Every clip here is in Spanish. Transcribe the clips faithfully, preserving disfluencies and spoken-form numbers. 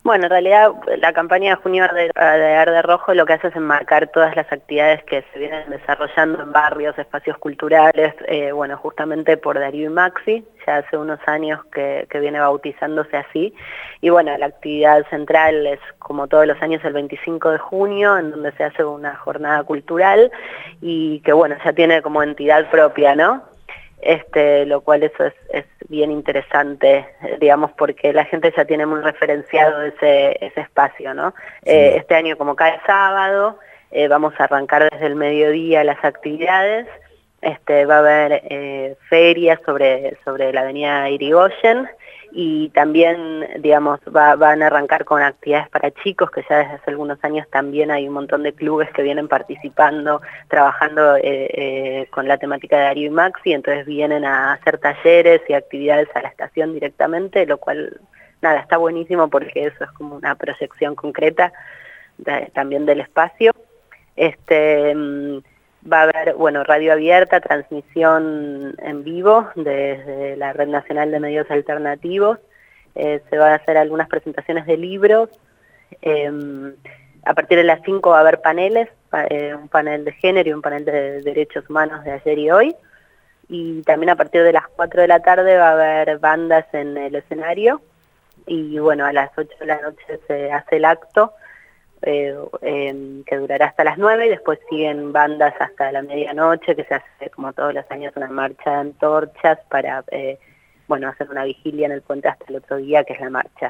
Bueno, en realidad la campaña de Junio Arde, de Arde Rojo lo que hace es enmarcar todas las actividades que se vienen desarrollando en barrios, espacios culturales, eh, bueno, justamente por Darío y Maxi, ya hace unos años que, que viene bautizándose así, y bueno, la actividad central es como todos los años el veinticinco de junio, en donde se hace una jornada cultural, y que bueno, ya tiene como entidad propia, ¿no? Este, lo cual eso es, es bien interesante, digamos, porque la gente ya tiene muy referenciado ese, ese espacio, ¿no? Sí. Eh, este año, como cae sábado, eh, vamos a arrancar desde el mediodía las actividades. Este, va a haber eh, ferias sobre, sobre la avenida Irigoyen, y también, digamos, va, van a arrancar con actividades para chicos, que ya desde hace algunos años también hay un montón de clubes que vienen participando, trabajando eh, eh, con la temática de Darío y Maxi, entonces vienen a hacer talleres y actividades a la estación directamente, lo cual, nada, está buenísimo porque eso es como una proyección concreta de, también del espacio. Este... Va a haber, bueno, radio abierta, transmisión en vivo desde la Red Nacional de Medios Alternativos. Eh, se van a hacer algunas presentaciones de libros. Eh, a partir de las cinco va a haber paneles, eh, un panel de género y un panel de derechos humanos de ayer y hoy. Y también a partir de las cuatro de la tarde va a haber bandas en el escenario. Y bueno, a las ocho de la noche se hace el acto. Eh, eh, que durará hasta las nueve, y después siguen bandas hasta la medianoche, que se hace como todos los años una marcha de antorchas para eh, bueno, hacer una vigilia en el puente hasta el otro día, que es la marcha.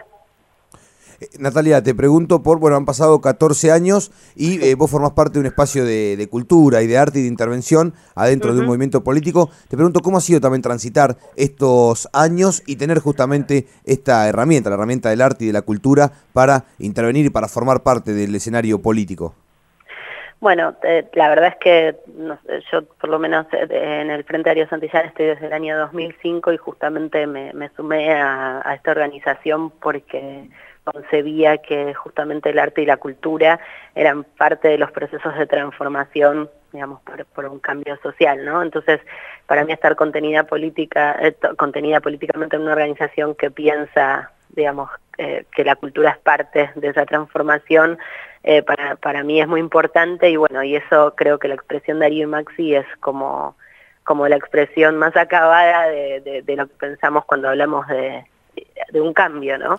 Eh, Natalia, te pregunto por, bueno, han pasado catorce años y eh, vos formás parte de un espacio de, de cultura y de arte y de intervención adentro uh-huh. de un movimiento político. Te pregunto cómo ha sido también transitar estos años y tener justamente esta herramienta, la herramienta del arte y de la cultura para intervenir y para formar parte del escenario político. Bueno, eh, la verdad es que no sé, yo por lo menos eh, en el Frente Darío Santillán estoy desde el año dos mil cinco y justamente me, me sumé a, a esta organización porque concebía que justamente el arte y la cultura eran parte de los procesos de transformación, digamos, por, por un cambio social, ¿no? Entonces, para mí estar contenida política, eh, contenida políticamente en una organización que piensa, digamos, eh, que la cultura es parte de esa transformación, eh, para, para mí es muy importante, y bueno, y eso creo que la expresión de Darío y Maxi es como, como la expresión más acabada de, de, de lo que pensamos cuando hablamos de, de un cambio, ¿no?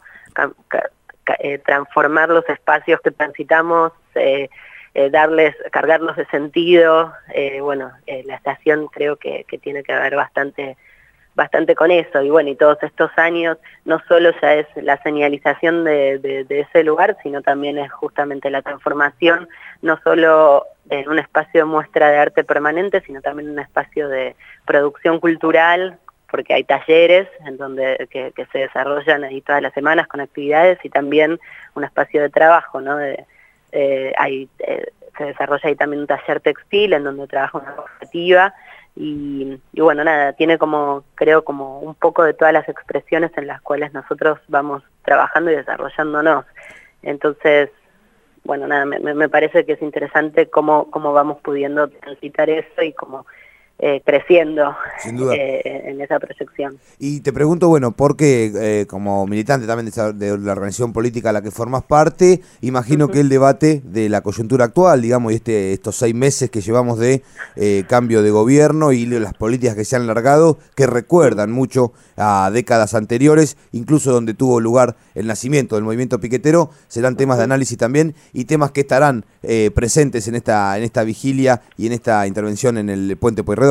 Eh, transformar los espacios que transitamos, eh, eh, darles, cargarlos de sentido. Eh, bueno, eh, la estación creo que, que tiene que ver bastante, bastante con eso, y bueno, y todos estos años no solo ya es la señalización de, de, de ese lugar, sino también es justamente la transformación, no solo en un espacio de muestra de arte permanente, sino también en un espacio de producción cultural, porque hay talleres en donde que, que se desarrollan ahí todas las semanas con actividades, y también un espacio de trabajo, ¿no? De, eh, hay, eh, se desarrolla ahí también un taller textil en donde trabaja una cooperativa, y, y bueno, nada, tiene como, creo, como un poco de todas las expresiones en las cuales nosotros vamos trabajando y desarrollándonos. Entonces, bueno, nada, me, me parece que es interesante cómo, cómo vamos pudiendo transitar eso y cómo Eh, creciendo Sin duda. Eh, en esa proyección. Y te pregunto, bueno, porque eh, como militante también de, esa, de la organización política a la que formas parte, imagino uh-huh. que el debate de la coyuntura actual, digamos, y este, estos seis meses que llevamos de eh, cambio de gobierno y las políticas que se han largado, que recuerdan mucho a décadas anteriores, incluso donde tuvo lugar el nacimiento del movimiento piquetero, serán temas uh-huh. de análisis también, y temas que estarán eh, presentes en esta, en esta vigilia y en esta intervención en el Puente Pueyrredón.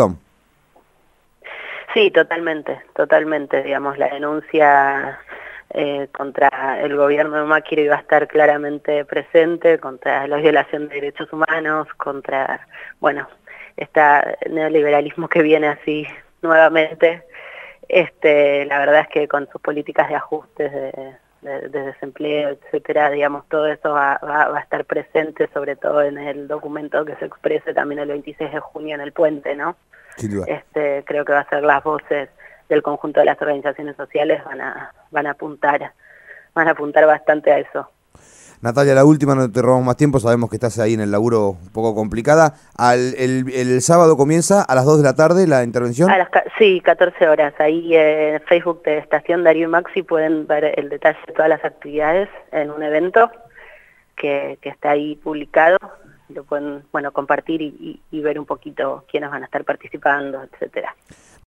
Sí, totalmente, totalmente, digamos, la denuncia eh, contra el gobierno de Macri iba a estar claramente presente, contra la violación de derechos humanos, contra, bueno, este neoliberalismo que viene así nuevamente. Este, la verdad es que con sus políticas de ajustes, de, de, de desempleo, etcétera, digamos, todo eso va, va, va a estar presente, sobre todo en el documento que se exprese también el veintiséis de junio en el puente, ¿no? Sin duda. Este, creo que va a ser las voces del conjunto de las organizaciones sociales van a van a apuntar van a apuntar bastante a eso. Natalia, la última, no te robamos más tiempo, sabemos que estás ahí en el laburo un poco complicada. Al, el, el sábado comienza a las dos de la tarde la intervención. A las, sí, catorce horas. Ahí en Facebook de Estación Darío y Maxi pueden ver el detalle de todas las actividades en un evento que, que está ahí publicado. Lo pueden, bueno, compartir y, y, y ver un poquito quiénes van a estar participando, etcétera.